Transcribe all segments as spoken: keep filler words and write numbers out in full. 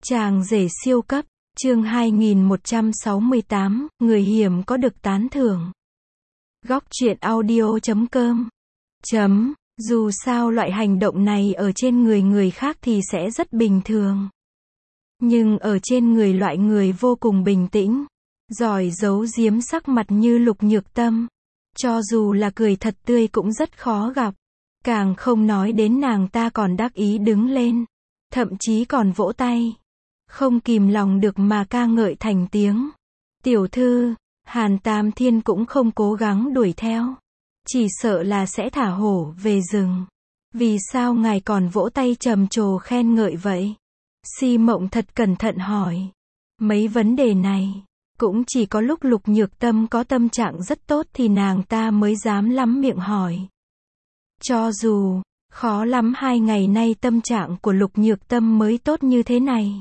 Chàng rể siêu cấp, chương hai nghìn một trăm sáu mươi tám, người hiểm có được tán thưởng. Góc truyện audio chấm com. Chấm, dù sao loại hành động này ở trên người người khác thì sẽ rất bình thường. Nhưng ở trên người loại người vô cùng bình tĩnh, giỏi giấu giếm sắc mặt như Lục Nhược Tâm, cho dù là cười thật tươi cũng rất khó gặp. Càng không nói đến nàng ta còn đắc ý đứng lên, thậm chí còn vỗ tay, không kìm lòng được mà ca ngợi thành tiếng. Tiểu thư, Hàn Tam Thiên cũng không cố gắng đuổi theo, chỉ sợ là sẽ thả hổ về rừng. Vì sao ngài còn vỗ tay trầm trồ khen ngợi vậy? Si Mộng thật cẩn thận hỏi. Mấy vấn đề này, cũng chỉ có lúc Lục Nhược Tâm có tâm trạng rất tốt thì nàng ta mới dám lắm miệng hỏi. Cho dù, khó lắm hai ngày nay tâm trạng của Lục Nhược Tâm mới tốt như thế này.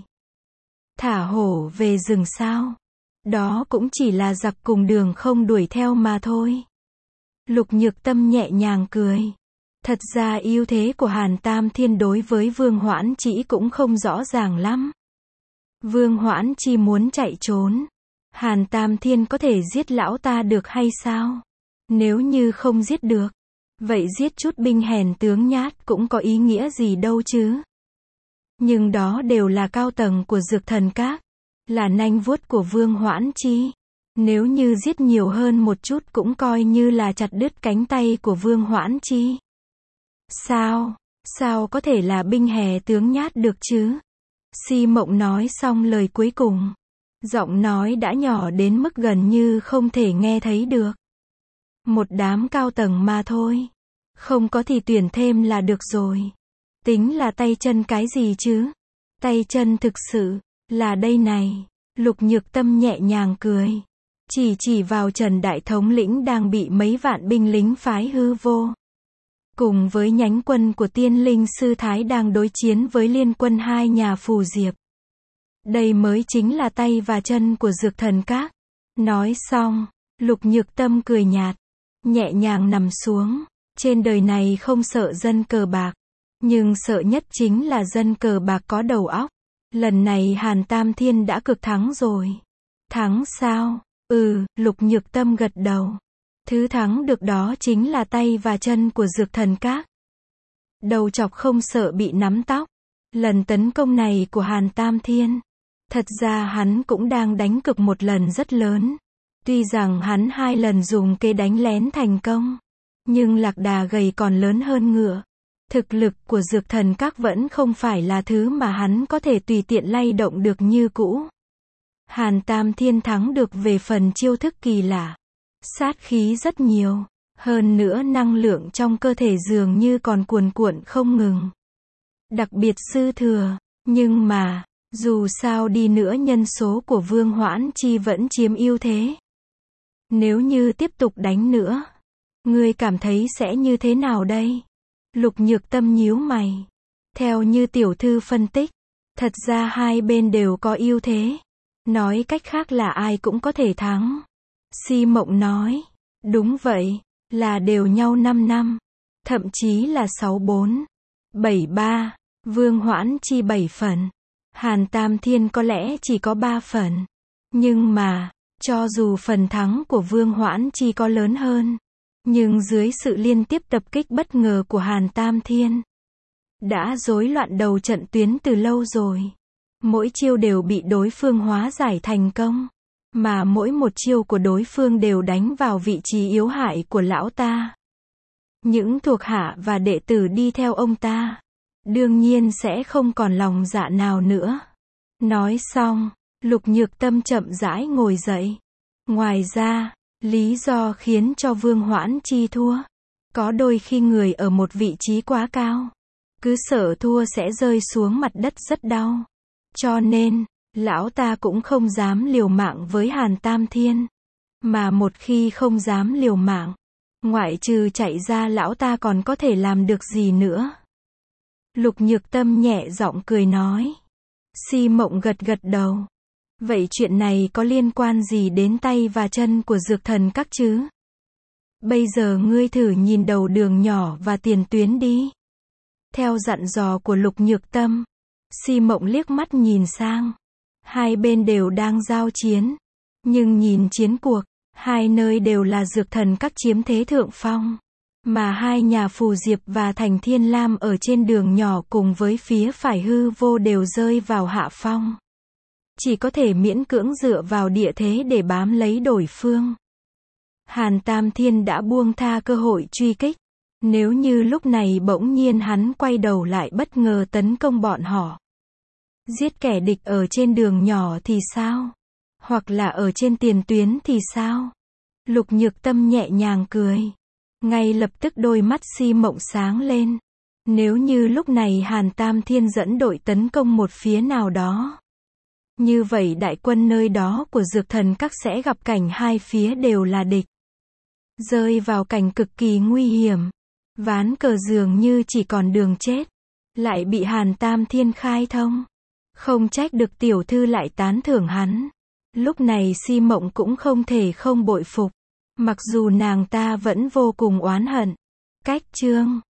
Thả hổ về rừng sao? Đó cũng chỉ là giặc cùng đường không đuổi theo mà thôi. Lục Nhược Tâm nhẹ nhàng cười. Thật ra ưu thế của Hàn Tam Thiên đối với Vương Hoãn Trĩ cũng không rõ ràng lắm. Vương Hoãn Chi muốn chạy trốn, Hàn Tam Thiên có thể giết lão ta được hay sao? Nếu như không giết được, vậy giết chút binh hèn tướng nhát cũng có ý nghĩa gì đâu chứ. Nhưng đó đều là cao tầng của Dược Thần Các, là nanh vuốt của Vương Hoãn Chi. Nếu như giết nhiều hơn một chút cũng coi như là chặt đứt cánh tay của Vương Hoãn Chi. Sao, sao có thể là binh hè tướng nhát được chứ? Si Mộng nói xong lời cuối cùng, giọng nói đã nhỏ đến mức gần như không thể nghe thấy được. Một đám cao tầng mà thôi, không có thì tuyển thêm là được rồi. Tính là tay chân cái gì chứ? Tay chân thực sự là đây này. Lục Nhược Tâm nhẹ nhàng cười, chỉ chỉ vào Trần Đại Thống lĩnh đang bị mấy vạn binh lính phái hư vô, cùng với nhánh quân của Tiên Linh Sư Thái đang đối chiến với liên quân hai nhà Phù Diệp. Đây mới chính là tay và chân của Dược Thần Các. Nói xong, Lục Nhược Tâm cười nhạt, nhẹ nhàng nằm xuống. Trên đời này không sợ dân cờ bạc, nhưng sợ nhất chính là dân cờ bạc có đầu óc. Lần này Hàn Tam Thiên đã cực thắng rồi. Thắng sao? Ừ, Lục Nhược Tâm gật đầu. Thứ thắng được đó chính là tay và chân của Dược Thần Các. Đầu chọc không sợ bị nắm tóc. Lần tấn công này của Hàn Tam Thiên, thật ra hắn cũng đang đánh cực một lần rất lớn. Tuy rằng hắn hai lần dùng kế đánh lén thành công, nhưng lạc đà gầy còn lớn hơn ngựa. Thực lực của Dược Thần Các vẫn không phải là thứ mà hắn có thể tùy tiện lay động được như cũ. Hàn Tam Thiên thắng được về phần chiêu thức kỳ lạ, sát khí rất nhiều, hơn nữa năng lượng trong cơ thể dường như còn cuồn cuộn không ngừng. Đặc biệt sư thừa, nhưng mà, dù sao đi nữa nhân số của Vương Hoãn Chi vẫn chiếm ưu thế. Nếu như tiếp tục đánh nữa, ngươi cảm thấy sẽ như thế nào đây? Lục Nhược Tâm nhíu mày. Theo như tiểu thư phân tích, thật ra hai bên đều có ưu thế. Nói cách khác là ai cũng có thể thắng. Si Mộng nói, đúng vậy, là đều nhau năm năm, thậm chí là sáu bốn, bảy ba, Vương Hoãn Chi bảy phần, Hàn Tam Thiên có lẽ chỉ có ba phần. Nhưng mà, cho dù phần thắng của Vương Hoãn Chi có lớn hơn, nhưng dưới sự liên tiếp tập kích bất ngờ của Hàn Tam Thiên, đã rối loạn đầu trận tuyến từ lâu rồi. Mỗi chiêu đều bị đối phương hóa giải thành công, mà mỗi một chiêu của đối phương đều đánh vào vị trí yếu hại của lão ta. Những thuộc hạ và đệ tử đi theo ông ta, đương nhiên sẽ không còn lòng dạ nào nữa. Nói xong, Lục Nhược Tâm chậm rãi ngồi dậy. Ngoài ra, lý do khiến cho Vương Hoãn Chi thua, có đôi khi người ở một vị trí quá cao, cứ sợ thua sẽ rơi xuống mặt đất rất đau. Cho nên, lão ta cũng không dám liều mạng với Hàn Tam Thiên. Mà một khi không dám liều mạng, ngoại trừ chạy ra lão ta còn có thể làm được gì nữa. Lục Nhược Tâm nhẹ giọng cười nói. Si Mộng gật gật đầu. Vậy chuyện này có liên quan gì đến tay và chân của Dược Thần Các chứ? Bây giờ ngươi thử nhìn đầu đường nhỏ và tiền tuyến đi. Theo dặn dò của Lục Nhược Tâm, Si Mộng liếc mắt nhìn sang. Hai bên đều đang giao chiến. Nhưng nhìn chiến cuộc, hai nơi đều là dược thần các chiếm thế thượng phong. Mà hai nhà Phù Diệp và Thành Thiên Lam ở trên đường nhỏ cùng với phía phải Hư Vô đều rơi vào hạ phong. Chỉ có thể miễn cưỡng dựa vào địa thế để bám lấy đối phương. Hàn Tam Thiên đã buông tha cơ hội truy kích. Nếu như lúc này bỗng nhiên hắn quay đầu lại bất ngờ tấn công bọn họ. Giết kẻ địch ở trên đường nhỏ thì sao? Hoặc là ở trên tiền tuyến thì sao? Lục Nhược Tâm nhẹ nhàng cười. Ngay lập tức đôi mắt Si Mộng sáng lên. Nếu như lúc này Hàn Tam Thiên dẫn đội tấn công một phía nào đó. Như vậy đại quân nơi đó của dược thần các sẽ gặp cảnh hai phía đều là địch. Rơi vào cảnh cực kỳ nguy hiểm. Ván cờ dường như chỉ còn đường chết. Lại bị Hàn Tam Thiên khai thông. Không trách được tiểu thư lại tán thưởng hắn. Lúc này Si Mộng cũng không thể không bội phục. Mặc dù nàng ta vẫn vô cùng oán hận. Cách chương